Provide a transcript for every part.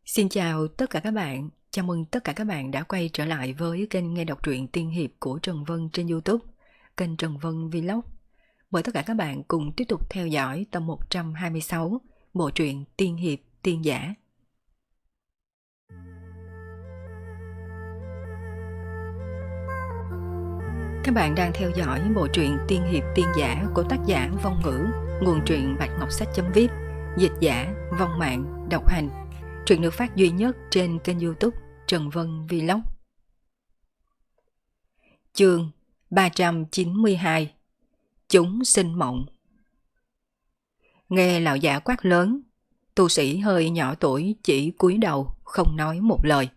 Xin chào tất cả các bạn, chào mừng tất cả các bạn đã quay trở lại với kênh nghe đọc truyện tiên hiệp của Trần Vân trên YouTube, kênh Trần Vân Vlog. Mời tất cả các bạn cùng tiếp tục theo dõi tập 126, bộ truyện tiên hiệp tiên giả. Các bạn đang theo dõi bộ truyện tiên hiệp tiên giả của tác giả Vong Ngữ, nguồn truyện Bạch Ngọc Sách.vip, dịch giả Vong Mạng, độc hành. Truyện được phát duy nhất trên kênh YouTube Trần Vân Vlog. Chương 392. Chúng sinh mộng. Nghe lão giả quát lớn, tu sĩ hơi nhỏ tuổi chỉ cúi đầu không nói một lời.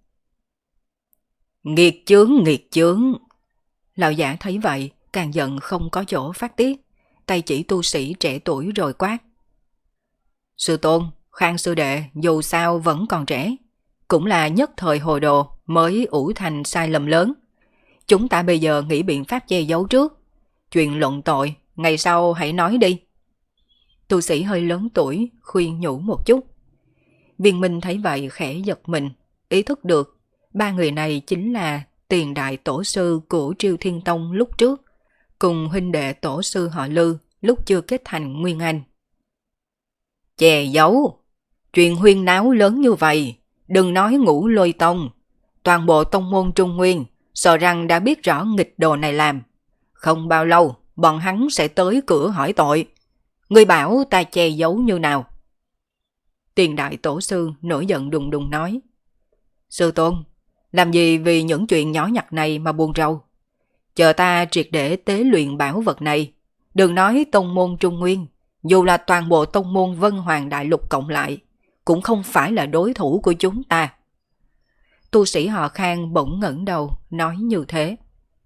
Nghiệt chướng, nghiệt chướng. Lão giả thấy vậy càng giận không có chỗ phát tiết, tay chỉ tu sĩ trẻ tuổi rồi quát. Sư tôn, Khang sư đệ dù sao vẫn còn trẻ, cũng là nhất thời hồ đồ mới ủ thành sai lầm lớn. Chúng ta bây giờ nghĩ biện pháp che giấu trước. Chuyện luận tội, ngày sau hãy nói đi. Tu sĩ hơi lớn tuổi khuyên nhủ một chút. Viên Minh thấy vậy khẽ giật mình, ý thức được ba người này chính là tiền đại tổ sư của Triêu Thiên Tông lúc trước, cùng huynh đệ tổ sư họ Lư lúc chưa kết thành Nguyên Anh. Che giấu? Chuyện huyên náo lớn như vậy, đừng nói Ngũ Lôi Tông, toàn bộ tông môn Trung Nguyên sợ rằng đã biết rõ nghịch đồ này làm. Không bao lâu, bọn hắn sẽ tới cửa hỏi tội. Ngươi bảo ta che giấu như nào? Tiền đại tổ sư nổi giận đùng đùng nói. Sư tôn, làm gì vì những chuyện nhỏ nhặt này mà buồn rầu? Chờ ta triệt để tế luyện bảo vật này. Đừng nói tông môn Trung Nguyên, dù là toàn bộ tông môn Vân Hoàng Đại Lục cộng lại, cũng không phải là đối thủ của chúng ta. Tu sĩ họ Khang bỗng ngẩng đầu nói như thế.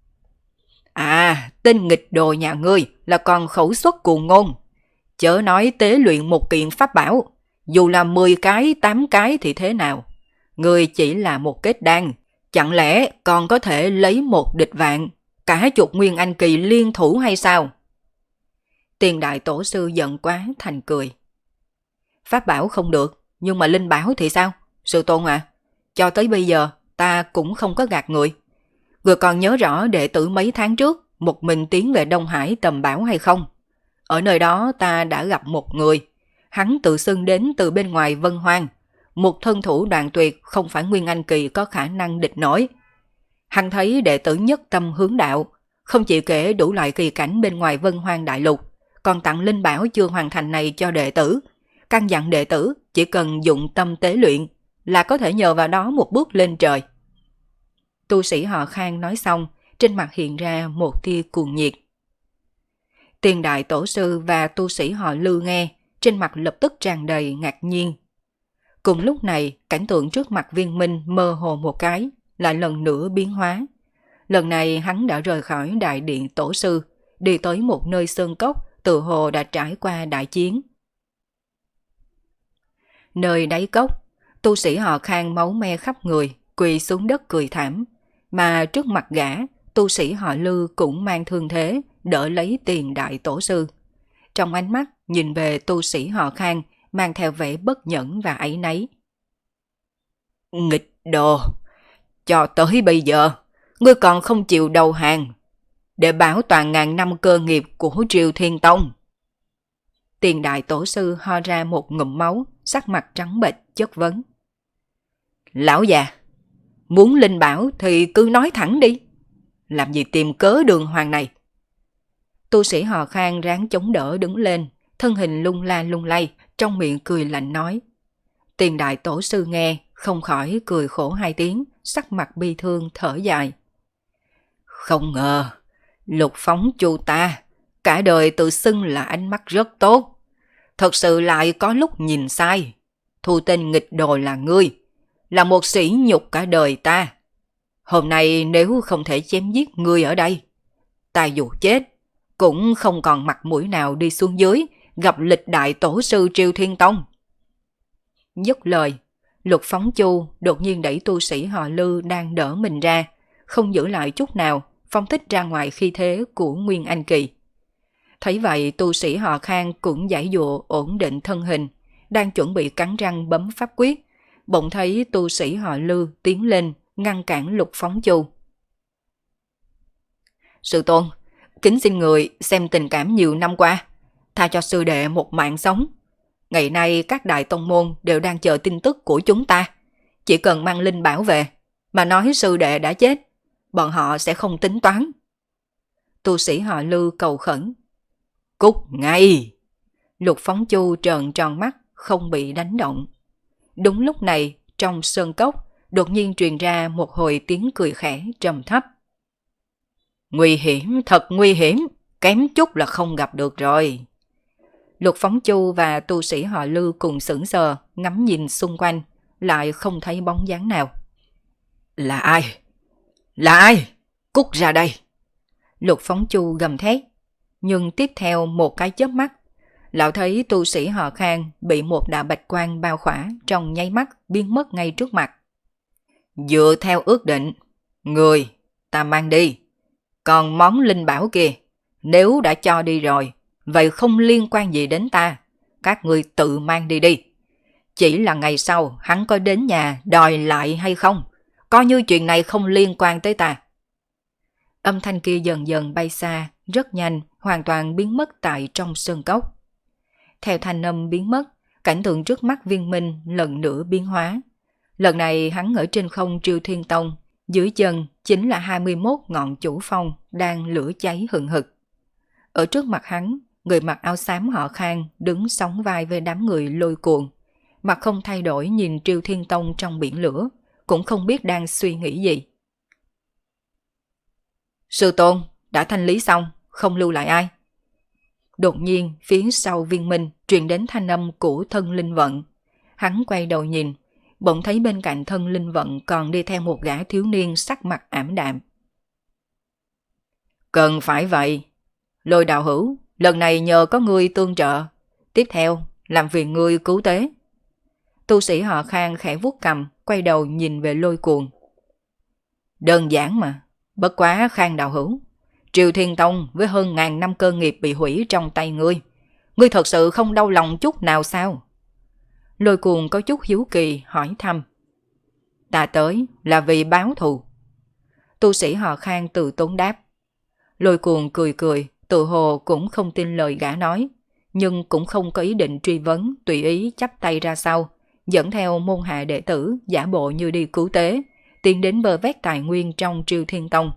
À, tên nghịch đồ nhà ngươi là còn khẩu xuất cuồng ngôn. Chớ nói tế luyện một kiện pháp bảo, dù là 10 cái, 8 cái thì thế nào? Ngươi chỉ là một kết đan, chẳng lẽ còn có thể lấy một địch vạn, cả chục nguyên anh kỳ liên thủ hay sao? Tiền đại tổ sư giận quá thành cười. Pháp bảo không được, nhưng mà linh bảo thì sao? Sư tôn à, cho tới bây giờ ta cũng không có gạt người. Người còn nhớ rõ đệ tử mấy tháng trước một mình tiến về Đông Hải tầm bảo hay không? Ở nơi đó ta đã gặp một người, hắn tự xưng đến từ bên ngoài Vân Hoang, một thân thủ đoạn tuyệt không phải Nguyên Anh kỳ có khả năng địch nổi. Hắn thấy đệ tử nhất tâm hướng đạo, không chỉ kể đủ loại kỳ cảnh bên ngoài Vân Hoang Đại Lục, còn tặng linh bảo chưa hoàn thành này cho đệ tử. Căn dặn đệ tử chỉ cần dụng tâm tế luyện là có thể nhờ vào đó một bước lên trời. Tu sĩ họ Khang nói xong, trên mặt hiện ra một tia cuồng nhiệt. Tiền đại tổ sư và tu sĩ họ Lư nghe, trên mặt lập tức tràn đầy ngạc nhiên. Cùng lúc này, cảnh tượng trước mặt Viên Minh mơ hồ một cái, lại lần nữa biến hóa. Lần này hắn đã rời khỏi đại điện tổ sư, đi tới một nơi sơn cốc, tự hồ đã trải qua đại chiến. Nơi đáy cốc, tu sĩ họ Khang máu me khắp người, quỳ xuống đất cười thảm, mà trước mặt gã, tu sĩ họ Lư cũng mang thương thế, đỡ lấy tiền đại tổ sư. Trong ánh mắt nhìn về tu sĩ họ Khang, mang theo vẻ bất nhẫn và áy náy. Nghịch đồ, cho tới bây giờ, ngươi còn không chịu đầu hàng, để bảo toàn ngàn năm cơ nghiệp của Triều Thiên Tông. Tiền đại tổ sư ho ra một ngụm máu, sắc mặt trắng bệch chất vấn. Lão già, muốn linh bảo thì cứ nói thẳng đi, làm gì tìm cớ đường hoàng này? Tu sĩ họ Khang ráng chống đỡ đứng lên, thân hình lung la lung lay, trong miệng cười lạnh nói. Tiền đại tổ sư nghe, không khỏi cười khổ hai tiếng, sắc mặt bi thương thở dài. Không ngờ, Lục Phóng Chu ta, cả đời tự xưng là ánh mắt rất tốt. Thật sự lại có lúc nhìn sai. Thu tên nghịch đồ là ngươi, là một sỉ nhục cả đời ta. Hôm nay nếu không thể chém giết ngươi ở đây, ta dù chết, cũng không còn mặt mũi nào đi xuống dưới gặp lịch đại tổ sư Triêu Thiên Tông. Dứt lời, Lục Phóng Chu đột nhiên đẩy tu sĩ họ Lư đang đỡ mình ra, không giữ lại chút nào, phóng thích ra ngoài khí thế của Nguyên Anh kỳ. Thấy vậy, tu sĩ họ Khang cũng giãy giụa ổn định thân hình, đang chuẩn bị cắn răng bấm pháp quyết, bỗng thấy tu sĩ họ Lư tiến lên ngăn cản Lục Phóng Chu. Sư tôn, kính xin người xem tình cảm nhiều năm qua, tha cho sư đệ một mạng sống. Ngày nay các đại tông môn đều đang chờ tin tức của chúng ta. Chỉ cần mang linh bảo về, mà nói sư đệ đã chết, bọn họ sẽ không tính toán. Tu sĩ họ Lư cầu khẩn. Cút ngay! Lục Phóng Chu trợn tròn mắt, không bị đánh động. Đúng lúc này, trong sơn cốc, đột nhiên truyền ra một hồi tiếng cười khẽ trầm thấp. Nguy hiểm, thật nguy hiểm, kém chút là không gặp được rồi. Lục Phóng Chu và tu sĩ họ Lư cùng sững sờ, ngắm nhìn xung quanh, lại không thấy bóng dáng nào. Là ai? Là ai? Cút ra đây! Lục Phóng Chu gầm thét, nhưng tiếp theo một cái chớp mắt, lão thấy tu sĩ họ Khang bị một đạo bạch quang bao khỏa trong nháy mắt biến mất ngay trước mặt. Dựa theo ước định, người ta mang đi. Còn món linh bảo kia, nếu đã cho đi rồi, vậy không liên quan gì đến ta. Các người tự mang đi đi. Chỉ là ngày sau hắn có đến nhà đòi lại hay không, coi như chuyện này không liên quan tới ta. Âm thanh kia dần dần bay xa, rất nhanh, hoàn toàn biến mất tại trong sơn cốc. Theo thanh âm biến mất, cảnh tượng trước mắt Viên Minh lần nữa biến hóa. Lần này hắn ở trên không Triêu Thiên Tông, dưới chân chính là 21 ngọn chủ phong đang lửa cháy hừng hực. Ở trước mặt hắn, người mặc áo xám họ Khang đứng sóng vai với đám người Lôi Cuồng. Mặt không thay đổi nhìn Triêu Thiên Tông trong biển lửa, cũng không biết đang suy nghĩ gì. Sư tôn, đã thanh lý xong, không lưu lại ai. Đột nhiên, phía sau Viên Minh truyền đến thanh âm của thân linh vận. Hắn quay đầu nhìn, bỗng thấy bên cạnh thân linh vận còn đi theo một gã thiếu niên sắc mặt ảm đạm. Cần phải vậy. Lôi đạo hữu, lần này nhờ có ngươi tương trợ. Tiếp theo, làm phiền ngươi cứu tế. Tu sĩ họ Khang khẽ vuốt cằm, quay đầu nhìn về Lôi Cuồng. Đơn giản mà, bất quá Khang đạo hữu. Triều Thiên Tông với hơn 1000 năm cơ nghiệp bị hủy trong tay ngươi. Ngươi thật sự không đau lòng chút nào sao? Lôi Cuồng có chút hiếu kỳ hỏi thăm. Ta tới là vì báo thù. Tu sĩ họ Khang từ tốn đáp. Lôi Cuồng cười cười, tự hồ cũng không tin lời gã nói, nhưng cũng không có ý định truy vấn, tùy ý chắp tay ra sau, dẫn theo môn hạ đệ tử giả bộ như đi cứu tế, tiến đến bờ vét tài nguyên trong Triêu Thiên Tông.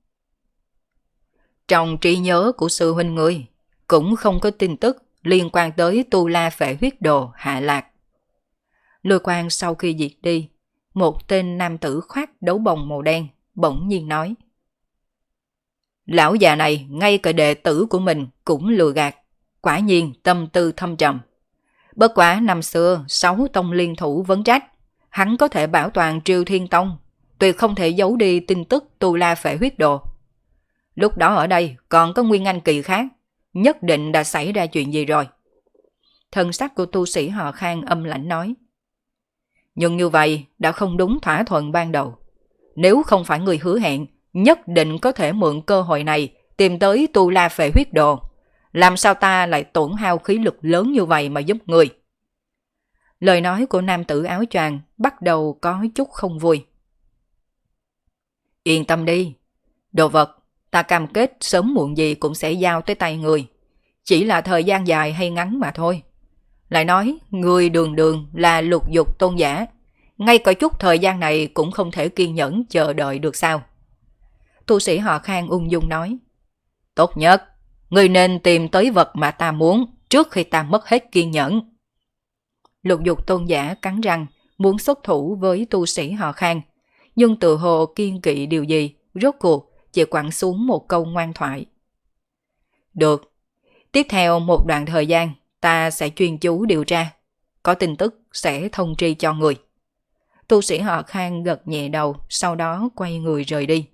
Trong trí nhớ của sư huynh ngươi, cũng không có tin tức liên quan tới Tu La Phệ Huyết Đồ hạ lạc. Lôi Quang sau khi diệt đi, một tên nam tử khoác đấu bồng màu đen, bỗng nhiên nói. Lão già này ngay cả đệ tử của mình cũng lừa gạt, quả nhiên tâm tư thâm trầm. Bất quá năm xưa 6 tông liên thủ vấn trách, hắn có thể bảo toàn Triêu Thiên Tông, tuyệt không thể giấu đi tin tức Tu La Phệ Huyết Đồ. Lúc đó ở đây còn có Nguyên Anh kỳ khác, nhất định đã xảy ra chuyện gì rồi. Thân sắc của tu sĩ họ Khang âm lãnh nói. Nhưng như vậy đã không đúng thỏa thuận ban đầu. Nếu không phải người hứa hẹn, nhất định có thể mượn cơ hội này tìm tới Tu La Phệ Huyết Đồ. Làm sao ta lại tổn hao khí lực lớn như vậy mà giúp người? Lời nói của nam tử áo choàng bắt đầu có chút không vui. Yên tâm đi, đồ vật ta cam kết sớm muộn gì cũng sẽ giao tới tay người. Chỉ là thời gian dài hay ngắn mà thôi. Lại nói, người đường đường là Lục Dục tôn giả. Ngay cả chút thời gian này cũng không thể kiên nhẫn chờ đợi được sao? Tu sĩ họ Khang ung dung nói. Tốt nhất, người nên tìm tới vật mà ta muốn trước khi ta mất hết kiên nhẫn. Lục Dục tôn giả cắn răng, muốn xuất thủ với tu sĩ họ Khang. Nhưng tự hồ kiên kỵ điều gì, rốt cuộc chỉ quẳng xuống một câu ngoan thoại. Được, tiếp theo một đoạn thời gian ta sẽ chuyên chú điều tra, có tin tức sẽ thông tri cho người. Tu sĩ họ Khang gật nhẹ đầu, sau đó quay người rời đi.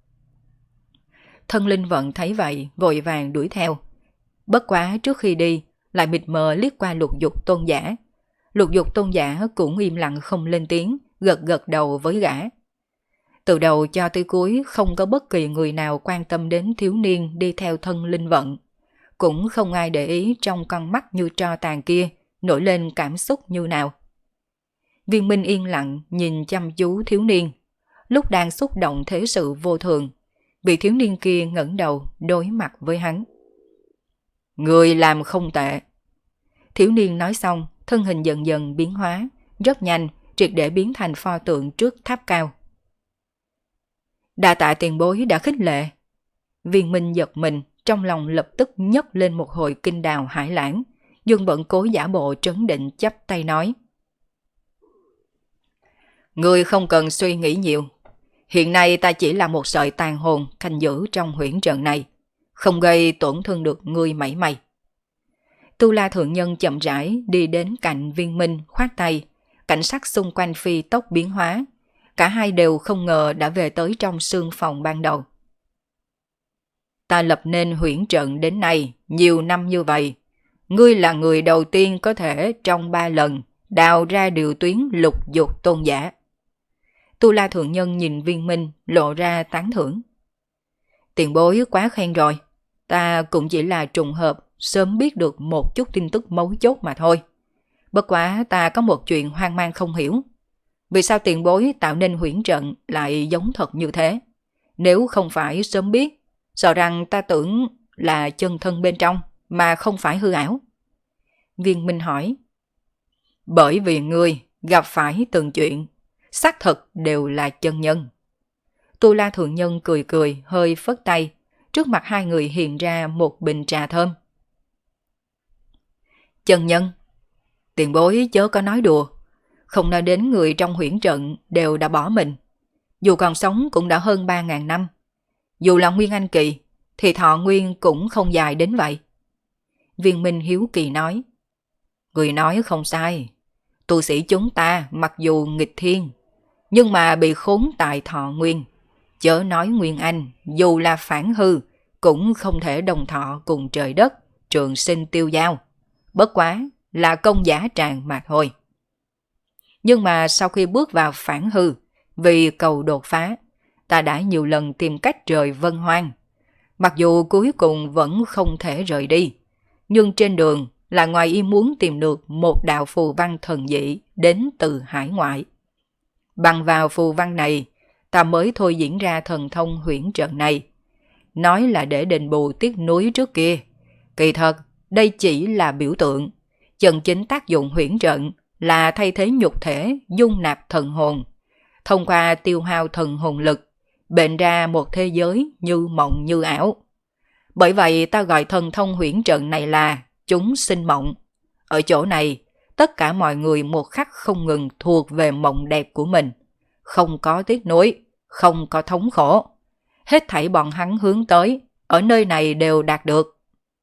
Thân linh vận thấy vậy, vội vàng đuổi theo. Bất quá trước khi đi, lại mịt mờ liếc qua Lục Dục tôn giả. Lục Dục tôn giả cũng im lặng không lên tiếng, gật gật đầu với gã. Từ đầu cho tới cuối không có bất kỳ người nào quan tâm đến thiếu niên đi theo thân linh vận. Cũng không ai để ý trong con mắt như tro tàn kia nổi lên cảm xúc như nào. Viên Minh yên lặng nhìn chăm chú thiếu niên. Lúc đang xúc động thế sự vô thường, vị thiếu niên kia ngẩng đầu đối mặt với hắn. Người làm không tệ. Thiếu niên nói xong, thân hình dần dần biến hóa, rất nhanh, triệt để biến thành pho tượng trước tháp cao. Đa tạ tiền bối đã khích lệ. Viên Minh giật mình, trong lòng lập tức nhấc lên một hồi kinh đào hải lãng, nhưng vẫn cố giả bộ trấn định chắp tay nói. Ngươi không cần suy nghĩ nhiều. Hiện nay ta chỉ là một sợi tàn hồn canh giữ trong huyễn trận này, không gây tổn thương được ngươi mảy may. Tu La Thượng Nhân chậm rãi đi đến cạnh Viên Minh khoát tay, cảnh sắc xung quanh phi tốc biến hóa. Cả hai đều không ngờ đã về tới trong sương phòng ban đầu. Ta lập nên huyễn trận đến nay nhiều năm như vậy. Ngươi là người đầu tiên có thể trong 3 lần đào ra điều tuyến lục dục tôn giả. Tu La Thượng Nhân nhìn Viên Minh lộ ra tán thưởng. Tiền bối quá khen rồi. Ta cũng chỉ là trùng hợp sớm biết được một chút tin tức mấu chốt mà thôi. Bất quá ta có một chuyện hoang mang không hiểu. Vì sao tiền bối tạo nên huyễn trận lại giống thật như thế? Nếu không phải sớm biết, sợ rằng ta tưởng là chân thân bên trong mà không phải hư ảo. Viên Minh hỏi. Bởi vì ngươi gặp phải từng chuyện, xác thực đều là chân nhân. Tu La Thượng Nhân cười cười hơi phất tay, trước mặt hai người hiện ra một bình trà thơm. Chân nhân? Tiền bối chớ có nói đùa, không nói đến người trong huyễn trận đều đã bỏ mình. Dù còn sống cũng đã hơn 3.000 năm. Dù là Nguyên Anh kỳ thì thọ nguyên cũng không dài đến vậy. Viên Minh hiếu kỳ nói. Người nói không sai. Tu sĩ chúng ta mặc dù nghịch thiên, nhưng mà bị khốn tại thọ nguyên. Chớ nói Nguyên Anh, dù là phản hư, cũng không thể đồng thọ cùng trời đất, trường sinh tiêu giao. Bất quá là công giả tràng mà thôi. Nhưng mà sau khi bước vào phản hư, vì cầu đột phá, ta đã nhiều lần tìm cách rời Vân Hoang. Mặc dù cuối cùng vẫn không thể rời đi, nhưng trên đường là ngoài ý muốn tìm được một đạo phù văn thần dị đến từ hải ngoại. Bằng vào phù văn này, ta mới thôi diễn ra thần thông huyễn trận này. Nói là để đền bù tiếc nuối trước kia. Kỳ thật, đây chỉ là biểu tượng. Chân chính tác dụng huyễn trận là thay thế nhục thể dung nạp thần hồn. Thông qua tiêu hao thần hồn lực, bệnh ra một thế giới như mộng như ảo. Bởi vậy ta gọi thần thông huyễn trận này là chúng sinh mộng. Ở chỗ này, tất cả mọi người một khắc không ngừng thuộc về mộng đẹp của mình. Không có tiếc nuối, không có thống khổ. Hết thảy bọn hắn hướng tới, ở nơi này đều đạt được.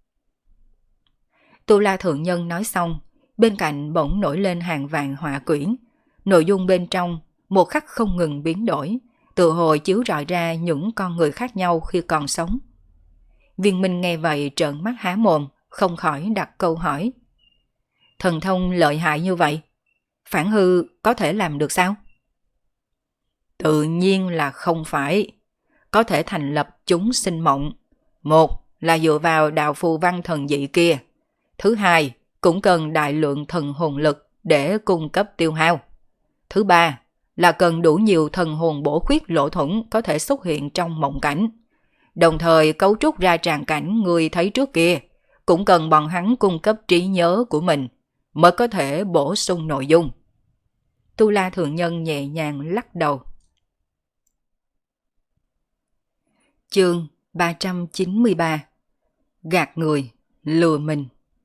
Tu La Thượng Nhân nói xong, bên cạnh bỗng nổi lên hàng vạn họa quyển. Nội dung bên trong, một khắc không ngừng biến đổi, tự hồ chiếu rọi ra những con người khác nhau khi còn sống. Viên Minh nghe vậy trợn mắt há mồm, không khỏi đặt câu hỏi. Thần thông lợi hại như vậy, phản hư có thể làm được sao? Tự nhiên là không phải. Có thể thành lập chúng sinh mộng. Một là dựa vào đạo phù văn thần dị kia. Thứ hai, cũng cần đại lượng thần hồn lực để cung cấp tiêu hao. Thứ ba là cần đủ nhiều thần hồn bổ khuyết lỗ thủng có thể xuất hiện trong mộng cảnh. Đồng thời cấu trúc ra tràng cảnh người thấy trước kia, cũng cần bọn hắn cung cấp trí nhớ của mình mới có thể bổ sung nội dung. Tu La Thượng Nhân nhẹ nhàng lắc đầu. Chương 393. Gạt người, lừa mình.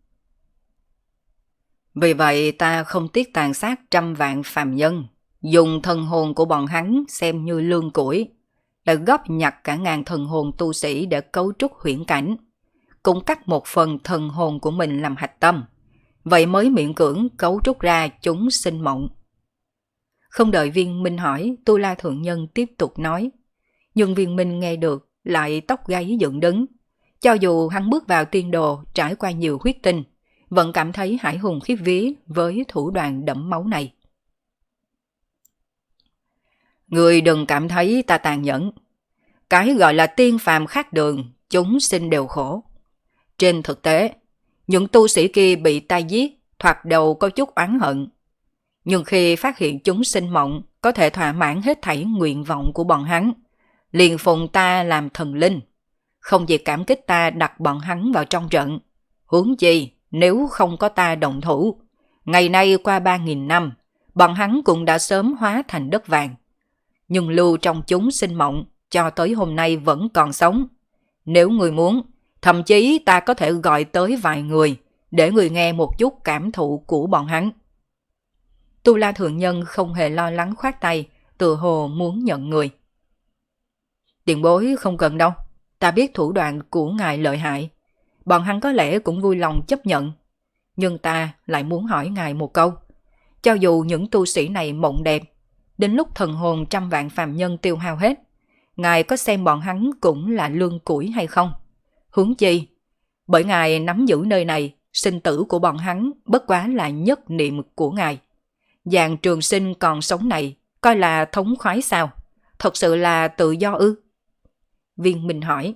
Vì vậy ta không tiếc tàn sát trăm vạn phàm nhân, dùng thần hồn của bọn hắn xem như lương củi, đã góp nhặt cả ngàn thần hồn tu sĩ để cấu trúc huyễn cảnh, cũng cắt một phần thần hồn của mình làm hạch tâm, vậy mới miễn cưỡng cấu trúc ra chúng sinh mộng. Không đợi Viên Minh hỏi, Tu La Thượng Nhân tiếp tục nói, nhưng Viên Minh nghe được lại tóc gáy dựng đứng. Cho dù hắn bước vào tiên đồ trải qua nhiều huyết tinh, vẫn cảm thấy hải hùng khiếp vía với thủ đoạn đẫm máu này. Người đừng cảm thấy ta tàn nhẫn. Cái gọi là tiên phàm khác đường, chúng sinh đều khổ. Trên thực tế, những tu sĩ kia bị ta giết, thoạt đầu có chút oán hận. Nhưng khi phát hiện chúng sinh mộng có thể thỏa mãn hết thảy nguyện vọng của bọn hắn, liền phụng ta làm thần linh. Không chỉ cảm kích ta đặt bọn hắn vào trong trận. Huống chi, nếu không có ta động thủ, ngày nay qua 3.000 năm, bọn hắn cũng đã sớm hóa thành đất vàng. Nhưng lưu trong chúng sinh mộng cho tới hôm nay vẫn còn sống. Nếu người muốn, thậm chí ta có thể gọi tới vài người để người nghe một chút cảm thụ của bọn hắn. Tu La Thượng Nhân không hề lo lắng khoát tay, tự hồ muốn nhận người. Tiền bối không cần đâu, ta biết thủ đoạn của ngài lợi hại. Bọn hắn có lẽ cũng vui lòng chấp nhận. Nhưng ta lại muốn hỏi ngài một câu. Cho dù những tu sĩ này mộng đẹp, đến lúc thần hồn trăm vạn phàm nhân tiêu hao hết, ngài có xem bọn hắn cũng là lương củi hay không? Huống chi, bởi ngài nắm giữ nơi này, sinh tử của bọn hắn bất quá là nhất niệm của ngài. Dạng trường sinh còn sống này, coi là thống khoái sao? Thật sự là tự do ư? Viên Minh hỏi.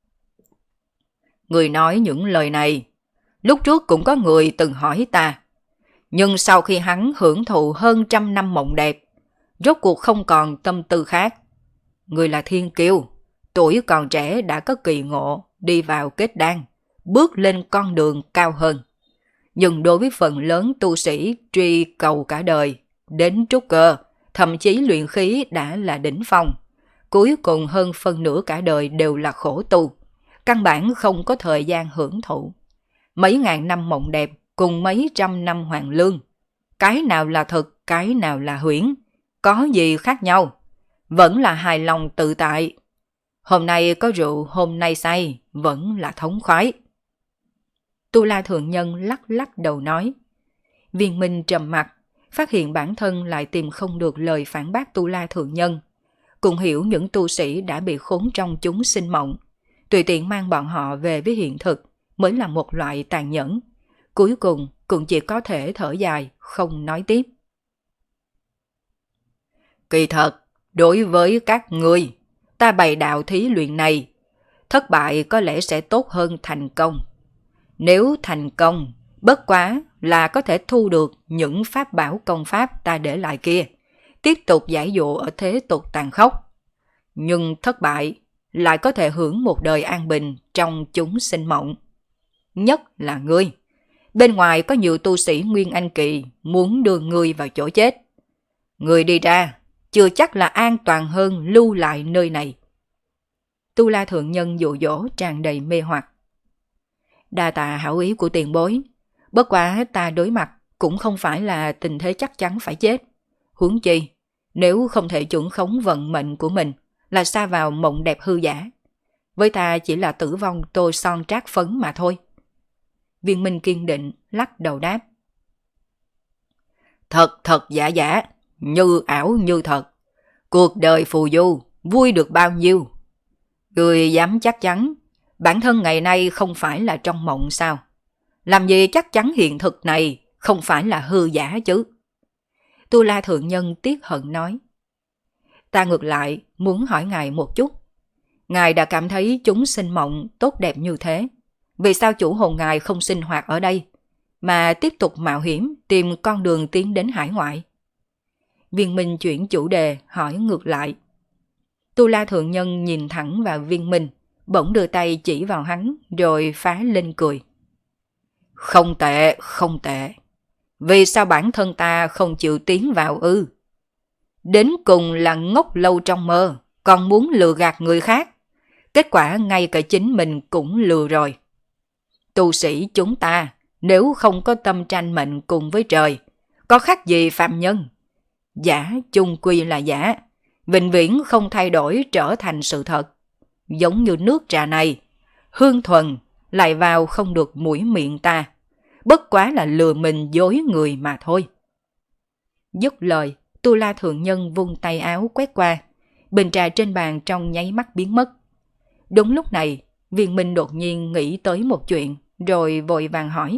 Người nói những lời này, lúc trước cũng có người từng hỏi ta. Nhưng sau khi hắn hưởng thụ hơn 100 năm mộng đẹp, rốt cuộc không còn tâm tư khác. Người là thiên kiêu, tuổi còn trẻ đã có kỳ ngộ, đi vào kết đan, bước lên con đường cao hơn. Nhưng đối với phần lớn tu sĩ truy cầu cả đời, đến trúc cơ, thậm chí luyện khí đã là đỉnh phong. Cuối cùng hơn phân nửa cả đời đều là khổ tu, căn bản không có thời gian hưởng thụ. Mấy ngàn năm mộng đẹp cùng mấy trăm năm hoàng lương. Cái nào là thực, cái nào là huyễn, có gì khác nhau? Vẫn là hài lòng tự tại. Hôm nay có rượu, hôm nay say, vẫn là thống khoái. Tu La Thượng Nhân lắc lắc đầu nói. Viên Minh trầm mặt, phát hiện bản thân lại tìm không được lời phản bác Tu La Thượng Nhân. Cũng hiểu những tu sĩ đã bị khốn trong chúng sinh mộng. Tùy tiện mang bọn họ về với hiện thực mới là một loại tàn nhẫn. Cuối cùng cũng chỉ có thể thở dài, không nói tiếp. Kỳ thật, đối với các ngươi, ta bày đạo thí luyện này, thất bại có lẽ sẽ tốt hơn thành công. Nếu thành công, bất quá là có thể thu được những pháp bảo công pháp ta để lại kia, tiếp tục giải dụ ở thế tục tàn khốc. Nhưng thất bại lại có thể hưởng một đời an bình trong chúng sinh mộng. Nhất là ngươi. Bên ngoài có nhiều tu sĩ Nguyên Anh Kỳ muốn đưa ngươi vào chỗ chết. Ngươi đi ra, chưa chắc là an toàn hơn lưu lại nơi này. Tu La Thượng Nhân dụ dỗ tràn đầy mê hoặc. Đa tạ hảo ý của tiền bối. Bất quá ta đối mặt cũng không phải là tình thế chắc chắn phải chết. Huống chi, nếu không thể chuẩn khống vận mệnh của mình, là sa vào mộng đẹp hư giả. Với ta chỉ là tử vong tô son trát phấn mà thôi. Viên Minh kiên định lắc đầu đáp. Thật thật giả giả, như ảo như thật. Cuộc đời phù du, vui được bao nhiêu? Người dám chắc chắn, bản thân ngày nay không phải là trong mộng sao? Làm gì chắc chắn hiện thực này không phải là hư giả chứ? Tu La Thượng Nhân tiếc hận nói. Ta ngược lại muốn hỏi ngài một chút. Ngài đã cảm thấy chúng sinh mộng tốt đẹp như thế. Vì sao chủ hồn ngài không sinh hoạt ở đây, mà tiếp tục mạo hiểm tìm con đường tiến đến hải ngoại? Viên Minh chuyển chủ đề hỏi ngược lại. Tu La Thượng Nhân nhìn thẳng vào Viên Minh, bỗng đưa tay chỉ vào hắn rồi phá lên cười. Không tệ, không tệ. Vì sao bản thân ta không chịu tiến vào ư? Đến cùng là ngốc lâu trong mơ, còn muốn lừa gạt người khác. Kết quả ngay cả chính mình cũng lừa rồi. Tu sĩ chúng ta nếu không có tâm tranh mệnh cùng với trời, có khác gì phàm nhân? Giả chung quy là giả, vĩnh viễn không thay đổi trở thành sự thật. Giống như nước trà này, hương thuần lại vào không được mũi miệng ta. Bất quá là lừa mình dối người mà thôi. Dứt lời, Tu La Thượng Nhân vung tay áo quét qua. Bình trà trên bàn trong nháy mắt biến mất. Đúng lúc này, Viên Minh đột nhiên nghĩ tới một chuyện, rồi vội vàng hỏi.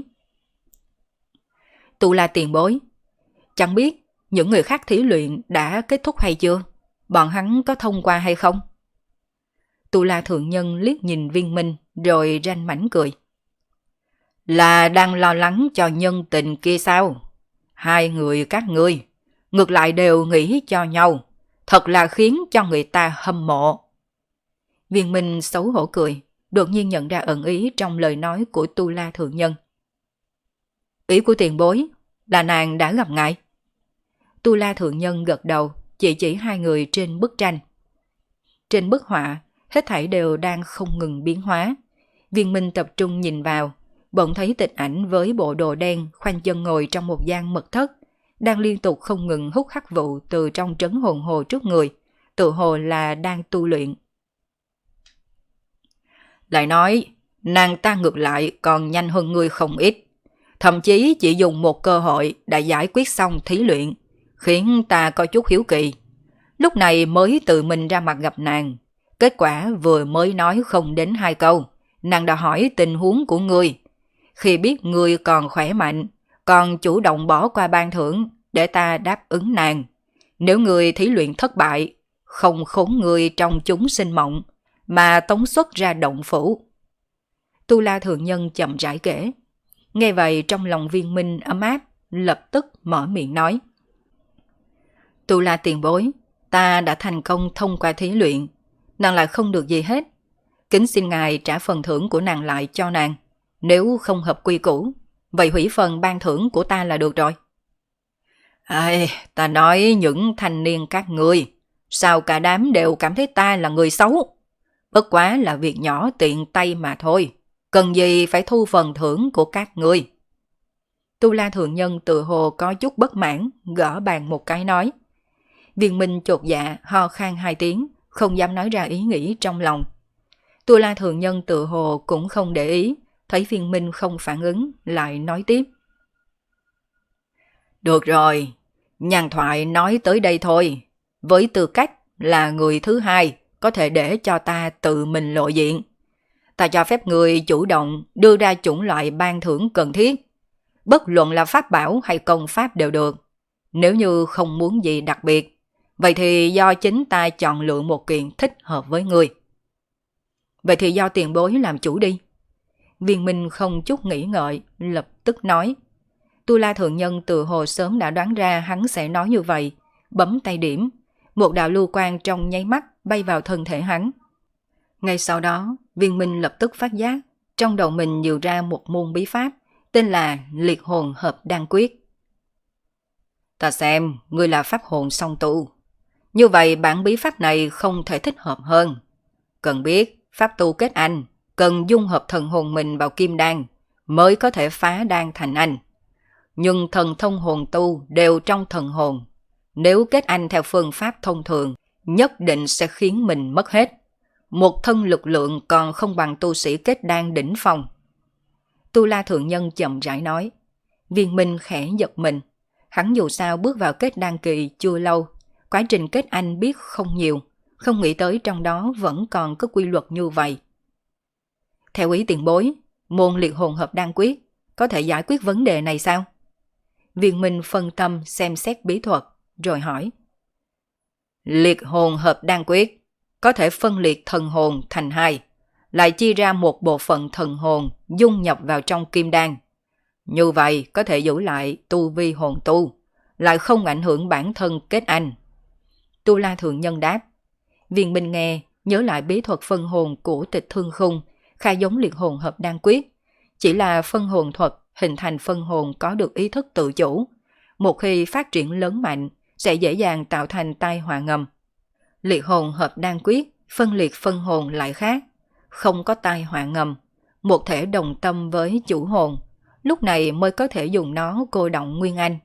Tu La tiền bối, chẳng biết những người khác thí luyện đã kết thúc hay chưa? Bọn hắn có thông qua hay không? Tu La Thượng Nhân liếc nhìn Viên Minh, rồi ranh mảnh cười. Là đang lo lắng cho nhân tình kia sao? Hai người các ngươi, ngược lại đều nghĩ cho nhau, thật là khiến cho người ta hâm mộ. Viên Minh xấu hổ cười, đột nhiên nhận ra ẩn ý trong lời nói của Tu La Thượng Nhân. Ý của tiền bối là nàng đã gặp ngài. Tu La Thượng Nhân gật đầu, chỉ hai người trên bức tranh. Trên bức họa, hết thảy đều đang không ngừng biến hóa. Viên Minh tập trung nhìn vào, bỗng thấy Tịch Ảnh với bộ đồ đen khoanh chân ngồi trong một gian mật thất, đang liên tục không ngừng hút hắc vụ từ trong trấn hồn hồ trước người, tự hồ là đang tu luyện. Lại nói, nàng ta ngược lại còn nhanh hơn ngươi không ít, thậm chí chỉ dùng một cơ hội đã giải quyết xong thí luyện, khiến ta có chút hiếu kỳ. Lúc này mới tự mình ra mặt gặp nàng, kết quả vừa mới nói không đến 2 câu, nàng đã hỏi tình huống của ngươi. Khi biết ngươi còn khỏe mạnh, còn chủ động bỏ qua ban thưởng để ta đáp ứng nàng. Nếu ngươi thí luyện thất bại, không khốn ngươi trong chúng sinh mộng, mà tống xuất ra động phủ. Tu La Thượng Nhân chậm rãi kể. Nghe vậy trong lòng Viên Minh ấm áp, lập tức mở miệng nói. Tu La tiền bối, ta đã thành công thông qua thí luyện, nàng lại không được gì hết. Kính xin ngài trả phần thưởng của nàng lại cho nàng. Nếu không hợp quy củ, vậy hủy phần ban thưởng của ta là được rồi. Ta nói những thanh niên các ngươi, sao cả đám đều cảm thấy ta là người xấu? Bất quá là việc nhỏ tiện tay mà thôi, cần gì phải thu phần thưởng của các ngươi. Tu La Thượng Nhân tự hồ có chút bất mãn, gõ bàn một cái nói. Viên Minh chột dạ ho khan 2 tiếng, không dám nói ra ý nghĩ trong lòng. Tu La Thượng Nhân tự hồ cũng không để ý, thấy Viên Minh không phản ứng, lại nói tiếp. Được rồi, nhàn thoại nói tới đây thôi. Với tư cách là người thứ hai, có thể để cho ta tự mình lộ diện. Ta cho phép người chủ động đưa ra chủng loại ban thưởng cần thiết. Bất luận là pháp bảo hay công pháp đều được. Nếu như không muốn gì đặc biệt, vậy thì do chính ta chọn lựa một kiện thích hợp với người. Vậy thì do tiền bối làm chủ đi. Viên Minh không chút nghĩ ngợi, lập tức nói. Tu La Thượng Nhân từ hồ sớm đã đoán ra hắn sẽ nói như vậy, bấm tay điểm. Một đạo lưu quang trong nháy mắt bay vào thân thể hắn. Ngay sau đó, Viên Minh lập tức phát giác, trong đầu mình nhiều ra một môn bí pháp, tên là Liệt Hồn Hợp Đan Quyết. Ta xem, ngươi là pháp hồn song tu. Như vậy bản bí pháp này không thể thích hợp hơn. Cần biết, pháp tu kết anh, cần dung hợp thần hồn mình vào kim đan, mới có thể phá đan thành anh. Nhưng thần thông hồn tu đều trong thần hồn. Nếu kết anh theo phương pháp thông thường, nhất định sẽ khiến mình mất hết. Một thân lực lượng còn không bằng tu sĩ kết đan đỉnh phong. Tu La Thượng Nhân chậm rãi nói. Viên Minh khẽ giật mình. Hắn dù sao bước vào kết đan kỳ chưa lâu, quá trình kết anh biết không nhiều, không nghĩ tới trong đó vẫn còn có quy luật như vậy. Theo ý tiền bối, môn Liệt Hồn Hợp Đan Quyết có thể giải quyết vấn đề này sao? Viên Minh phân tâm xem xét bí thuật, rồi hỏi. Liệt Hồn Hợp Đan Quyết có thể phân liệt thần hồn thành 2, lại chia ra một bộ phận thần hồn dung nhập vào trong kim đan. Như vậy có thể giữ lại tu vi hồn tu, lại không ảnh hưởng bản thân kết anh. Tu La Thượng Nhân đáp. Viên Minh nghe, nhớ lại bí thuật phân hồn của Tịch Thương Khung, khai giống Liệt Hồn Hợp Đan Quyết. Chỉ là phân hồn thuật hình thành phân hồn có được ý thức tự chủ. Một khi phát triển lớn mạnh, sẽ dễ dàng tạo thành tai họa ngầm. Liệt Hồn Hợp Đan Quyết, phân liệt phân hồn lại khác, không có tai họa ngầm, một thể đồng tâm với chủ hồn, lúc này mới có thể dùng nó cô động nguyên anh.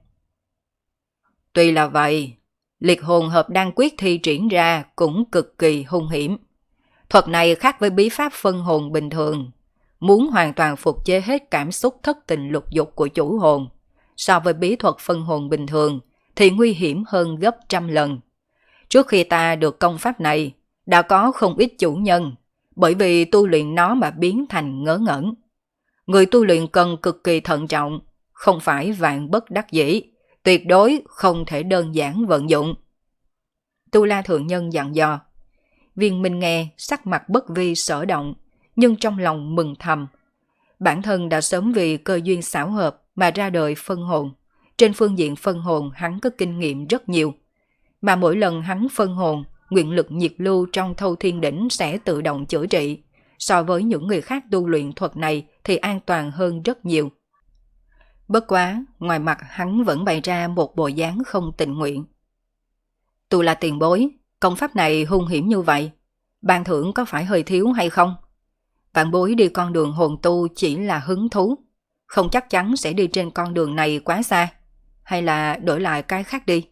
Tuy là vậy, Liệt Hồn Hợp Đan Quyết thi triển ra cũng cực kỳ hung hiểm. Thuật này khác với bí pháp phân hồn bình thường, muốn hoàn toàn phục chế hết cảm xúc thất tình lục dục của chủ hồn. So với bí thuật phân hồn bình thường thì nguy hiểm hơn gấp trăm lần. Trước khi ta được công pháp này, đã có không ít chủ nhân, bởi vì tu luyện nó mà biến thành ngớ ngẩn. Người tu luyện cần cực kỳ thận trọng, không phải vạn bất đắc dĩ, tuyệt đối không thể đơn giản vận dụng. Tu La Thượng Nhân dặn dò. Viên Minh nghe sắc mặt bất vi sở động, nhưng trong lòng mừng thầm. Bản thân đã sớm vì cơ duyên xảo hợp mà ra đời phân hồn, Trên phương diện phân hồn hắn có kinh nghiệm rất nhiều. Mà mỗi lần hắn phân hồn, nguyện lực nhiệt lưu trong Thâu Thiên Đỉnh sẽ tự động chữa trị. So với những người khác tu luyện thuật này thì an toàn hơn rất nhiều. Bất quá, ngoài mặt hắn vẫn bày ra một bộ dáng không tình nguyện. Tu La tiền bối, công pháp này hung hiểm như vậy, ban thưởng có phải hơi thiếu hay không? Vạn bối đi con đường hồn tu chỉ là hứng thú, không chắc chắn sẽ đi trên con đường này quá xa, hay là đổi lại cái khác đi.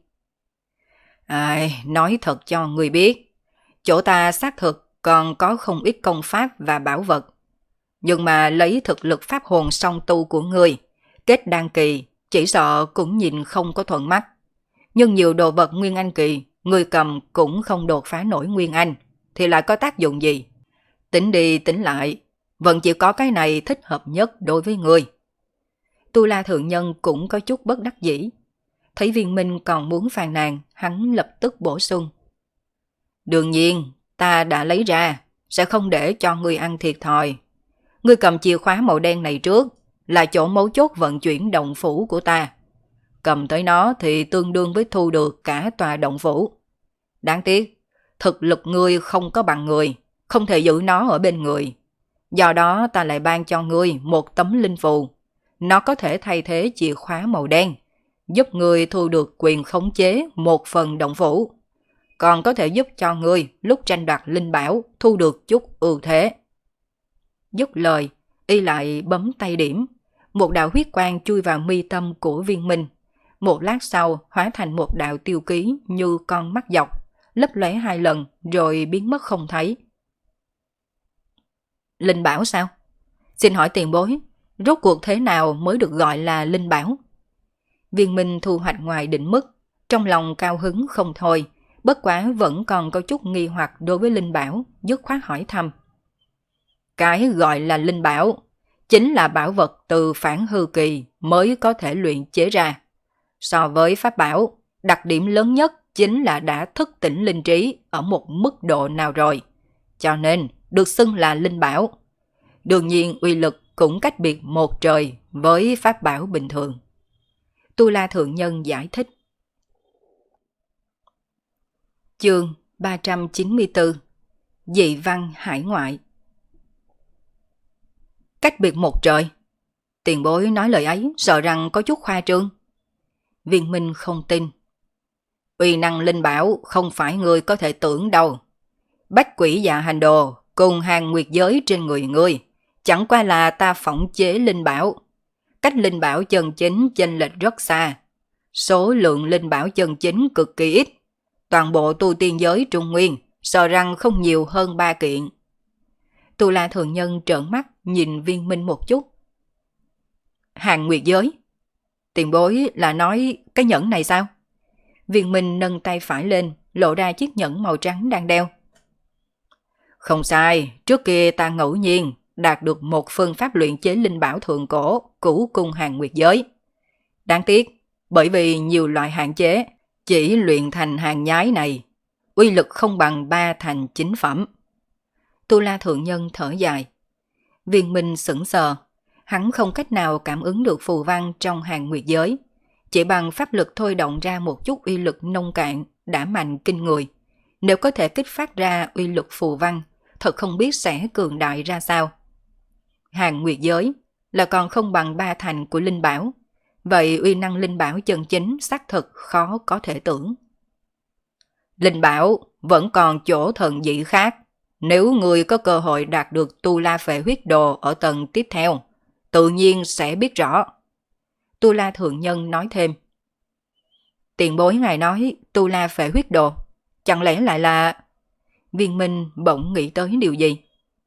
Nói thật cho người biết, chỗ ta xác thực còn có không ít công pháp và bảo vật. Nhưng mà lấy thực lực pháp hồn song tu của ngươi, kết đan kỳ, chỉ sợ cũng nhìn không có thuận mắt. Nhưng nhiều đồ vật nguyên anh kỳ, ngươi cầm cũng không đột phá nổi nguyên anh, thì lại có tác dụng gì? Tính đi tính lại, vẫn chỉ có cái này thích hợp nhất đối với ngươi. Tu La thượng nhân cũng có chút bất đắc dĩ. Thấy Viên Minh còn muốn phàn nàn, hắn lập tức bổ sung. Đương nhiên, ta đã lấy ra, sẽ không để cho ngươi ăn thiệt thòi. Ngươi cầm chìa khóa màu đen này trước, là chỗ mấu chốt vận chuyển động phủ của ta. Cầm tới nó thì tương đương với thu được cả tòa động phủ. Đáng tiếc, thực lực ngươi không có bằng người, không thể giữ nó ở bên người. Do đó ta lại ban cho ngươi một tấm linh phù. Nó có thể thay thế chìa khóa màu đen, giúp ngươi thu được quyền khống chế một phần động phủ. Còn có thể giúp cho ngươi lúc tranh đoạt linh bảo thu được chút ưu thế. Dứt lời, y lại bấm tay điểm. Một đạo huyết quang chui vào mi tâm của Viên Minh. Một lát sau hóa thành một đạo tiêu ký như con mắt dọc, lấp lóe 2 lần rồi biến mất không thấy. Linh bảo sao? Xin hỏi tiền bối, rốt cuộc thế nào mới được gọi là linh bảo? Viên Minh thu hoạch ngoài định mức, trong lòng cao hứng không thôi, bất quá vẫn còn có chút nghi hoặc đối với linh bảo, dứt khoát hỏi thăm. Cái gọi là linh bảo, chính là bảo vật từ phản hư kỳ mới có thể luyện chế ra. So với pháp bảo, đặc điểm lớn nhất chính là đã thức tỉnh linh trí ở một mức độ nào rồi, cho nên được xưng là linh bảo. Đương nhiên uy lực cũng cách biệt một trời với pháp bảo bình thường. Tu La thượng nhân giải thích. Chương 394 Dị văn hải ngoại. Cách biệt một trời. Tiền bối nói lời ấy sợ rằng có chút khoa trương. Viên Minh không tin. Uy năng linh bảo không phải người có thể tưởng đâu. Bách quỷ dạ hành đồ cùng hàng nguyệt giới trên người ngươi, chẳng qua là ta phỏng chế linh bảo. Cách linh bảo chân chính chênh lệch rất xa. Số lượng linh bảo chân chính cực kỳ ít. Toàn bộ tu tiên giới Trung Nguyên sợ rằng không nhiều hơn 3 kiện. Tu La thượng nhân trợn mắt nhìn Viên Minh một chút. Hàng nguyệt giới? Tiền bối là nói cái nhẫn này sao? Viên Minh nâng tay phải lên, lộ ra chiếc nhẫn màu trắng đang đeo. Không sai, trước kia ta ngẫu nhiên đạt được một phương pháp luyện chế linh bảo thượng cổ cửu cung hàng nguyệt giới. Đáng tiếc, bởi vì nhiều loại hạn chế, chỉ luyện thành hàng nhái này, uy lực không bằng 3 thành chính phẩm. Tu La thượng nhân thở dài. Viên Minh sững sờ, hắn không cách nào cảm ứng được phù văn trong hàng nguyệt giới. Chỉ bằng pháp lực thôi động ra một chút uy lực nông cạn đã mạnh kinh người. Nếu có thể kích phát ra uy lực phù văn, thật không biết sẽ cường đại ra sao. Hàng nguyệt giới là còn không bằng 3 thành của linh bảo. Vậy uy năng linh bảo chân chính xác thực khó có thể tưởng. Linh bảo vẫn còn chỗ thần dị khác. Nếu người có cơ hội đạt được Tu La Phệ huyết đồ ở tầng tiếp theo, tự nhiên sẽ biết rõ. Tu La thượng nhân nói thêm. Tiền bối ngài nói Tu La Phệ huyết đồ, chẳng lẽ lại là... Viên Minh bỗng nghĩ tới điều gì?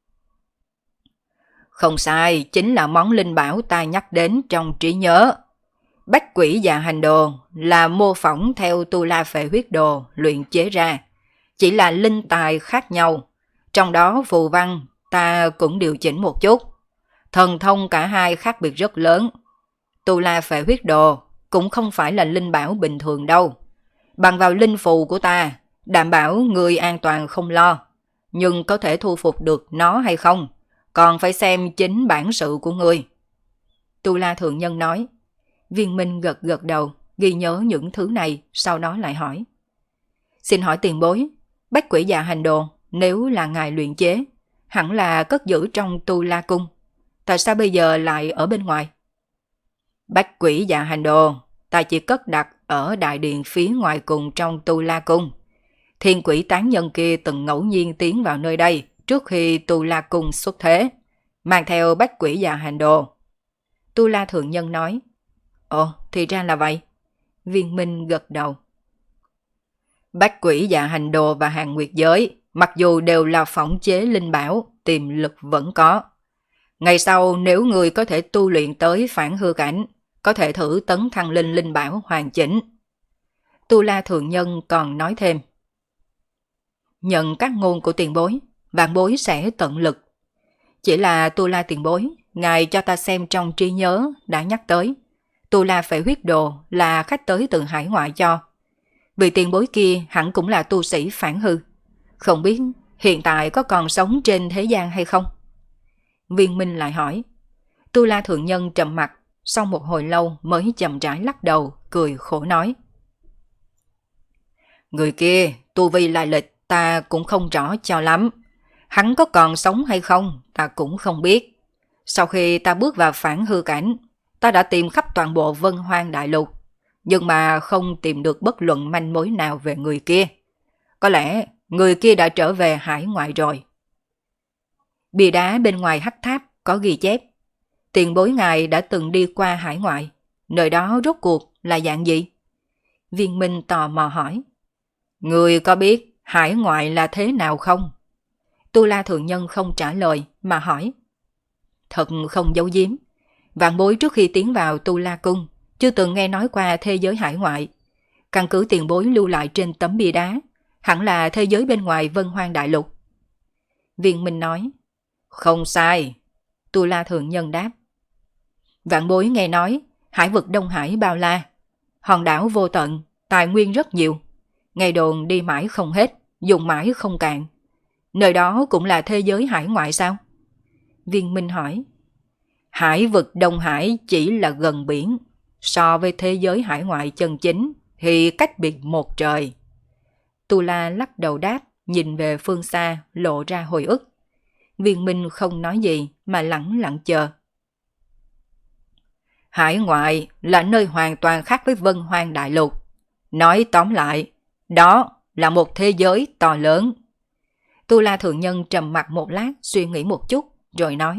Không sai, chính là món linh bảo ta nhắc đến trong trí nhớ. Bách quỷ dạ hành đồ là mô phỏng theo Tu La Phệ huyết đồ luyện chế ra. Chỉ là linh tài khác nhau. Trong đó phù văn ta cũng điều chỉnh một chút. Thần thông cả hai khác biệt rất lớn. Tu La Phệ huyết đồ cũng không phải là linh bảo bình thường đâu. Bằng vào linh phù của ta, đảm bảo người an toàn không lo. Nhưng có thể thu phục được nó hay không, còn phải xem chính bản sự của người. Tu La thượng nhân nói. Viên Minh gật gật đầu, ghi nhớ những thứ này, sau đó lại hỏi. Xin hỏi tiền bối, bách quỷ dạ hành đồ nếu là ngài luyện chế, hẳn là cất giữ trong Tu La Cung. Tại sao bây giờ lại ở bên ngoài? Bách quỷ dạ hành đồ, ta chỉ cất đặt ở đại điện phía ngoài cùng trong Tu La Cung. Thiên quỷ tán nhân kia từng ngẫu nhiên tiến vào nơi đây trước khi Tu La Cung xuất thế, mang theo bách quỷ dạ hành đồ. Tu La Thượng Nhân nói. Ồ, thì ra là vậy. Viên Minh gật đầu. Bách quỷ dạ hành đồ và hàng nguyệt giới, mặc dù đều là phỏng chế linh bảo, tiềm lực vẫn có. Ngày sau nếu người có thể tu luyện tới phản hư cảnh, có thể thử tấn thăng linh linh bảo hoàn chỉnh. Tu La Thượng Nhân còn nói thêm. Nhận các ngôn của tiền bối, vạn bối sẽ tận lực. Chỉ là Tu La tiền bối, ngài cho ta xem trong trí nhớ đã nhắc tới. Tu La Phệ Huyết Đồ là khách tới từ hải ngoại cho. Vị tiền bối kia hẳn cũng là tu sĩ phản hư. Không biết hiện tại có còn sống trên thế gian hay không? Viên Minh lại hỏi. Tu La Thượng Nhân trầm mặt, sau một hồi lâu mới chậm rãi lắc đầu, cười khổ nói. Người kia, tu vi lai lịch ta cũng không rõ cho lắm. Hắn có còn sống hay không, ta cũng không biết. Sau khi ta bước vào phản hư cảnh, ta đã tìm khắp toàn bộ Vân Hoang Đại Lục, nhưng mà không tìm được bất luận manh mối nào về người kia. Có lẽ người kia đã trở về hải ngoại rồi. Bìa đá bên ngoài hắc tháp có ghi chép. Tiền bối ngài đã từng đi qua hải ngoại. Nơi đó rốt cuộc là dạng gì? Viên Minh tò mò hỏi. Người có biết hải ngoại là thế nào không? Tu La Thượng Nhân không trả lời mà hỏi. Thật không giấu giếm. Vạn bối trước khi tiến vào Tu La Cung chưa từng nghe nói qua thế giới hải ngoại. Căn cứ tiền bối lưu lại trên tấm bia đá, hẳn là thế giới bên ngoài Vân Hoang Đại Lục. Viên Minh nói. Không sai. Tu La Thượng Nhân đáp. Vạn bối nghe nói hải vực Đông Hải bao la, hòn đảo vô tận, tài nguyên rất nhiều. Ngày đồn đi mãi không hết, dùng mãi không cạn. Nơi đó cũng là thế giới hải ngoại sao? Viên Minh hỏi. Hải vực Đông Hải chỉ là gần biển, so với thế giới hải ngoại chân chính thì cách biệt một trời. Tu La lắc đầu đáp, nhìn về phương xa lộ ra hồi ức. Viên Minh không nói gì mà lẳng lặng chờ. Hải ngoại là nơi hoàn toàn khác với Vân Hoang Đại Lục. Nói tóm lại, đó là một thế giới to lớn. Tu La Thượng Nhân trầm mặt một lát, suy nghĩ một chút rồi nói.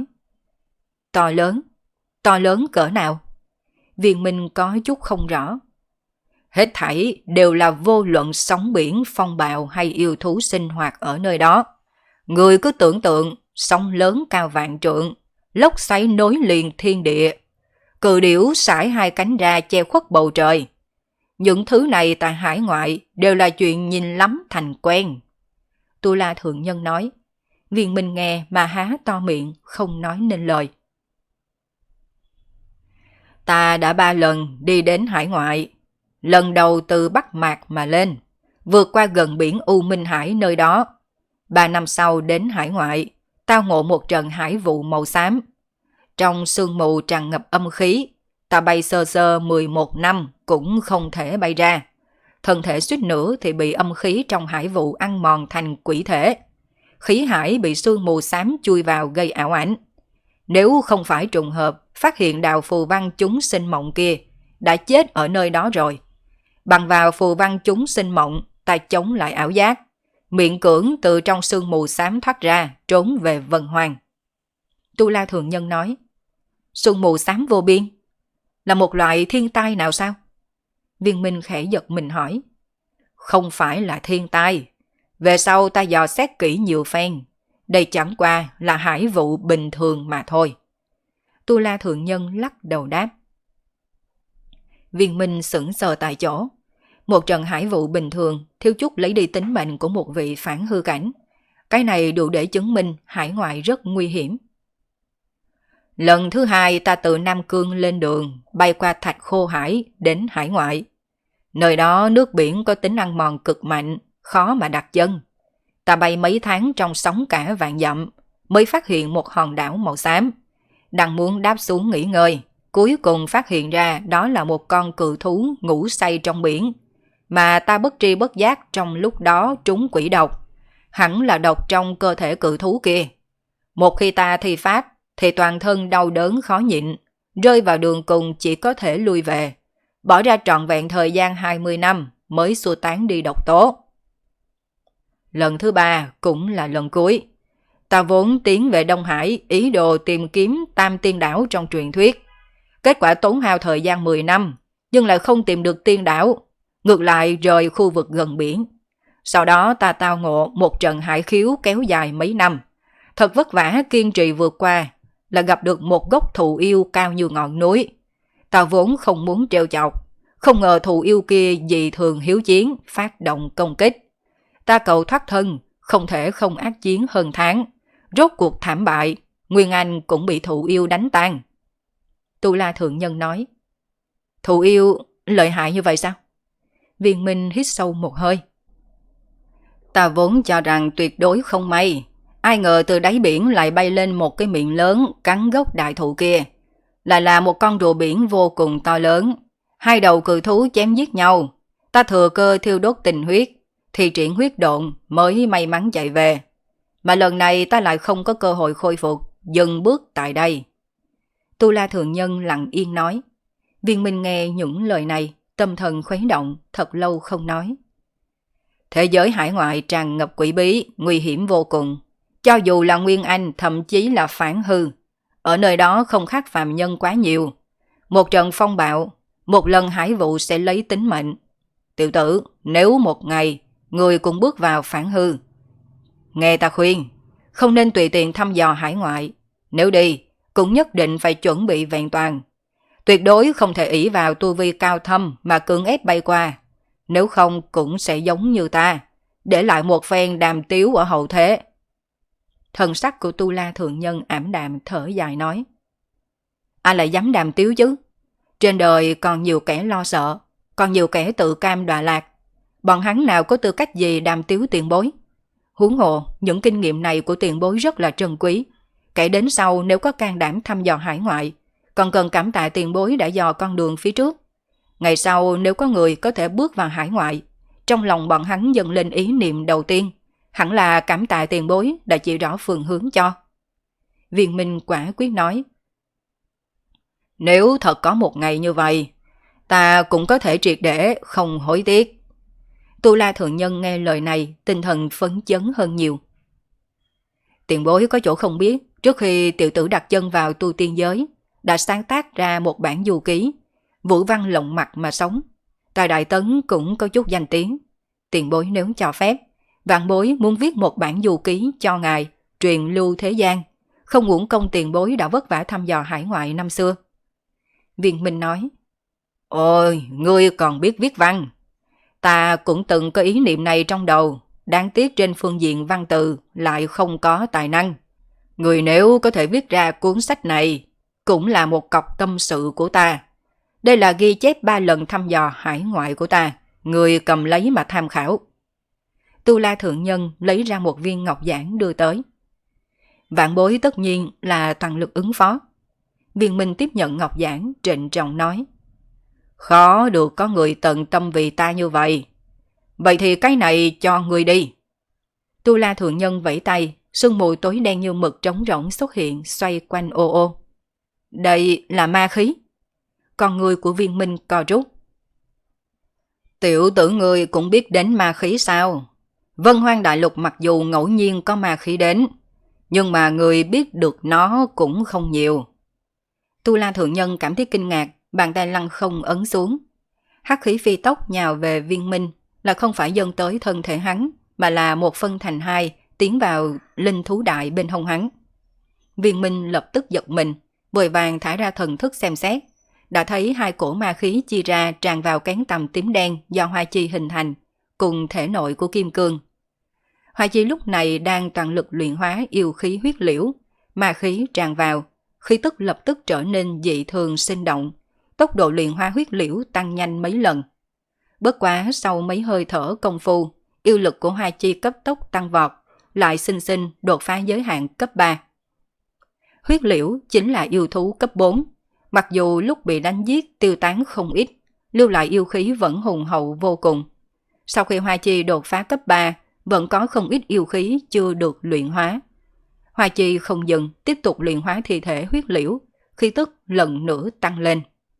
To lớn cỡ nào? Viên Minh có chút không rõ. Hết thảy đều là vô luận sóng biển, phong bạo hay yêu thú sinh hoạt ở nơi đó. Người cứ tưởng tượng sóng lớn cao vạn trượng, lốc xoáy nối liền thiên địa, cự điểu sải hai cánh ra che khuất bầu trời. Những thứ này tại hải ngoại đều là chuyện nhìn lắm thành quen. Tu La Thượng Nhân nói. Viên Minh nghe mà há to miệng không nói nên lời. Ta đã 3 lần đi đến hải ngoại. Lần đầu từ Bắc Mạc mà lên, vượt qua gần biển U Minh Hải nơi đó. 3 năm sau đến hải ngoại, tao ngộ một trận hải vụ màu xám. Trong sương mù tràn ngập âm khí, ta bay sơ sơ 11 năm cũng không thể bay ra. Thân thể suýt nữa thì bị âm khí trong hải vụ ăn mòn thành quỷ thể. Khí hải bị sương mù xám chui vào gây ảo ảnh. Nếu không phải trùng hợp phát hiện đạo phù văn chúng sinh mộng kia đã chết ở nơi đó rồi. Bằng vào phù văn chúng sinh mộng, ta chống lại ảo giác, miệng cưỡng từ trong sương mù xám thoát ra, trốn về Vân Hoang. Tu La Thượng Nhân nói. Sương mù xám vô biên là một loại thiên tai nào sao? Viên Minh khẽ giật mình hỏi. Không phải là thiên tai. Về sau ta dò xét kỹ nhiều phen. Đây chẳng qua là hải vụ bình thường mà thôi. Tu La Thượng Nhân lắc đầu đáp. Viên Minh sững sờ tại chỗ. Một trận hải vụ bình thường thiếu chút lấy đi tính mệnh của một vị phản hư cảnh. Cái này đủ để chứng minh hải ngoại rất nguy hiểm. Lần thứ 2 ta từ Nam Cương lên đường, bay qua Thạch Khô Hải đến hải ngoại. Nơi đó nước biển có tính ăn mòn cực mạnh, khó mà đặt chân. Ta bay mấy tháng trong sóng cả vạn dặm, mới phát hiện một hòn đảo màu xám. Đang muốn đáp xuống nghỉ ngơi, cuối cùng phát hiện ra đó là một con cự thú ngủ say trong biển, mà ta bất tri bất giác trong lúc đó trúng quỷ độc, hẳn là độc trong cơ thể cự thú kia. Một khi ta thi pháp thì toàn thân đau đớn khó nhịn, rơi vào đường cùng chỉ có thể lui về, bỏ ra trọn vẹn thời gian 20 năm mới xua tán đi độc tố. Lần thứ 3 cũng là lần cuối. Ta vốn tiến về Đông Hải ý đồ tìm kiếm Tam Tiên Đảo trong truyền thuyết. Kết quả tốn hao thời gian 10 năm, nhưng lại không tìm được tiên đảo, ngược lại rời khu vực gần biển. Sau đó ta tao ngộ một trận hải khiếu kéo dài mấy năm. Thật vất vả kiên trì vượt qua, là gặp được một gốc thụ yêu cao như ngọn núi. Ta vốn không muốn trêu chọc, không ngờ thụ yêu kia dị thường hiếu chiến, phát động công kích. Ta cầu thoát thân, không thể không ác chiến hơn tháng. Rốt cuộc thảm bại, Nguyên Anh cũng bị thụ yêu đánh tan. Tu La Thượng Nhân nói, thụ yêu lợi hại như vậy sao? Viên Minh hít sâu một hơi. Ta vốn cho rằng tuyệt đối không may, ai ngờ từ đáy biển lại bay lên một cái miệng lớn cắn gốc đại thụ kia. Lại là một con rùa biển vô cùng to lớn. Hai đầu cự thú chém giết nhau. Ta thừa cơ thiêu đốt tình huyết, thì triển huyết độn mới may mắn chạy về. Mà lần này ta lại không có cơ hội khôi phục, dừng bước tại đây. Tu La Thượng Nhân lặng yên nói. Viên Minh nghe những lời này, tâm thần khuấy động, thật lâu không nói. Thế giới hải ngoại tràn ngập quỷ bí, nguy hiểm vô cùng. Cho dù là Nguyên Anh, thậm chí là phản hư, ở nơi đó không khác phàm nhân quá nhiều. Một trận phong bạo, một lần hải vụ sẽ lấy tính mệnh. Tiểu tử, nếu một ngày người cũng bước vào phản hư, nghe ta khuyên, không nên tùy tiện thăm dò hải ngoại. Nếu đi, cũng nhất định phải chuẩn bị vẹn toàn. Tuyệt đối không thể ỷ vào tu vi cao thâm mà cưỡng ép bay qua. Nếu không cũng sẽ giống như ta, để lại một phen đàm tiếu ở hậu thế. Thần sắc của Tu La Thượng Nhân ảm đạm thở dài nói. Ai lại dám đàm tiếu chứ? Trên đời còn nhiều kẻ lo sợ, còn nhiều kẻ tự cam đọa lạc. Bọn hắn nào có tư cách gì đàm tiếu tiền bối? Huống hồ, những kinh nghiệm này của tiền bối rất là trân quý. Kể đến sau nếu có can đảm thăm dò hải ngoại, còn cần cảm tạ tiền bối đã dò con đường phía trước. Ngày sau nếu có người có thể bước vào hải ngoại, trong lòng bọn hắn dâng lên ý niệm đầu tiên, hẳn là cảm tạ tiền bối đã chỉ rõ phương hướng cho. Viên Minh quả quyết nói. Nếu thật có một ngày như vậy, ta cũng có thể triệt để không hối tiếc. Tu La Thượng Nhân nghe lời này, tinh thần phấn chấn hơn nhiều. Tiền bối có chỗ không biết, trước khi tiểu tử đặt chân vào tu tiên giới, đã sáng tác ra một bản du ký, vũ văn lộng mặt mà sống. Tại Đại Tấn cũng có chút danh tiếng. Tiền bối nếu cho phép, vạn bối muốn viết một bản du ký cho ngài, truyền lưu thế gian, không uổng công tiền bối đã vất vả thăm dò hải ngoại năm xưa. Viên Minh nói, ôi, ngươi còn biết viết văn. Ta cũng từng có ý niệm này trong đầu, đáng tiếc trên phương diện văn từ lại không có tài năng. Người nếu có thể viết ra cuốn sách này, cũng là một cọc tâm sự của ta. Đây là ghi chép 3 lần thăm dò hải ngoại của ta, người cầm lấy mà tham khảo. Tu La Thượng Nhân lấy ra một viên ngọc giản đưa tới. Vạn bối tất nhiên là toàn lực ứng phó. Viên Minh tiếp nhận ngọc giản, trịnh trọng nói. Khó được có người tận tâm vì ta như vậy. Vậy thì cái này cho người đi. Tu La Thượng Nhân vẫy tay, sương mù tối đen như mực trống rỗng xuất hiện, xoay quanh ô ô. Đây là ma khí. Con người của Viên Minh co rút. Tiểu tử người cũng biết đến ma khí sao? Vân Hoang Đại Lục mặc dù ngẫu nhiên có ma khí đến, nhưng mà người biết được nó cũng không nhiều. Tu La Thượng Nhân cảm thấy kinh ngạc, bàn tay lăng không ấn xuống. Hắc khí phi tốc nhào về Viên Minh, là không phải dâng tới thân thể hắn, mà là một phân thành hai, tiến vào linh thú đại bên hông hắn. Viên Minh lập tức giật mình, vội vàng thả ra thần thức xem xét, đã thấy hai cổ ma khí chia ra tràn vào cán tằm tím đen do hoa chi hình thành, cùng thể nội của kim cương. Hoa chi lúc này đang toàn lực luyện hóa yêu khí huyết liễu, ma khí tràn vào, khí tức lập tức trở nên dị thường sinh động, tốc độ luyện hóa huyết liễu tăng nhanh mấy lần. Bất quá sau mấy hơi thở công phu, yêu lực của hoa chi cấp tốc tăng vọt, lại xinh xinh đột phá giới hạn cấp 3. Huyết liễu chính là yêu thú cấp 4, Mặc dù lúc bị đánh giết tiêu tán không ít, lưu lại yêu khí vẫn hùng hậu vô cùng. Sau khi Hoa Chi đột phá cấp 3, vẫn có không ít yêu khí chưa được luyện hóa. Hoa Chi không dừng, tiếp tục luyện hóa thi thể huyết liễu, khí tức lần nữa tăng lên.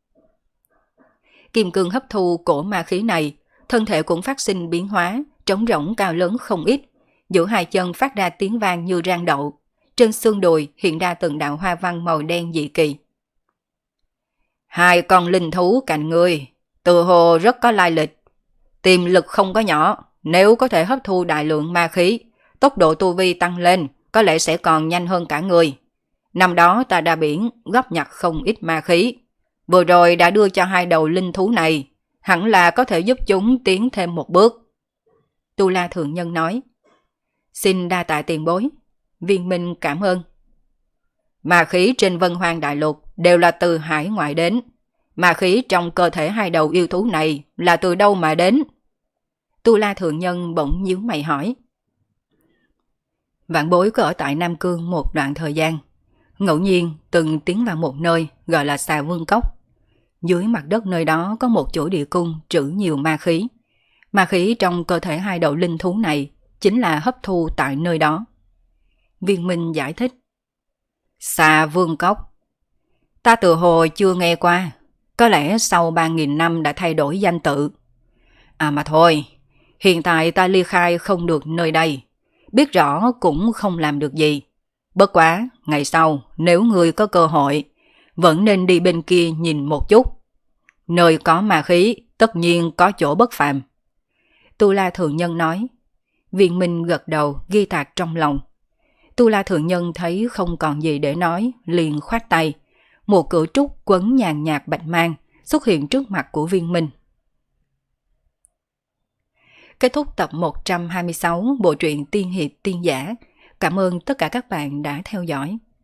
Kim cương hấp thu cổ ma khí này, thân thể cũng phát sinh biến hóa, trống rỗng cao lớn không ít, giữa hai chân phát ra tiếng vang như rang đậu, trên xương đùi hiện ra từng đạo hoa văn màu đen dị kỳ. Hai con linh thú cạnh người, tự hồ rất có lai lịch, tiềm lực không có nhỏ, nếu có thể hấp thu đại lượng ma khí, tốc độ tu vi tăng lên, có lẽ sẽ còn nhanh hơn cả người. Năm đó ta ra biển góp nhặt không ít ma khí, vừa rồi đã đưa cho hai đầu linh thú này, hẳn là có thể giúp chúng tiến thêm một bước. Tu La Thượng Nhân nói, xin đa tạ tiền bối, Viên Minh cảm ơn. Ma khí trên Vân Hoang Đại Lục đều là từ hải ngoại đến, ma khí trong cơ thể hai đầu yêu thú này là từ đâu mà đến? Tu La Thượng Nhân bỗng nhíu mày hỏi. Vạn bối có ở tại Nam Cương một đoạn thời gian, ngẫu nhiên từng tiến vào một nơi gọi là Xà Vương Cốc. Dưới mặt đất nơi đó có một chỗ địa cung trữ nhiều ma khí. Ma khí trong cơ thể hai đầu linh thú này chính là hấp thu tại nơi đó. Viên Minh giải thích. Xà Vương Cốc. Ta tự hồ chưa nghe qua, có lẽ sau 3.000 năm đã thay đổi danh tự. À mà thôi, hiện tại ta ly khai không được nơi đây, biết rõ cũng không làm được gì. Bất quá, ngày sau nếu người có cơ hội, vẫn nên đi bên kia nhìn một chút. Nơi có ma khí, tất nhiên có chỗ bất phàm. Tu La Thượng Nhân nói. Viên Minh gật đầu ghi tạc trong lòng. Tu La Thượng Nhân thấy không còn gì để nói, liền khoát tay. Một cửa trúc quấn nhàn nhạt bạch mang xuất hiện trước mặt của Viên Minh. Kết thúc tập 126 bộ truyện Tiên Hiệp Tiên Giả. Cảm ơn tất cả các bạn đã theo dõi.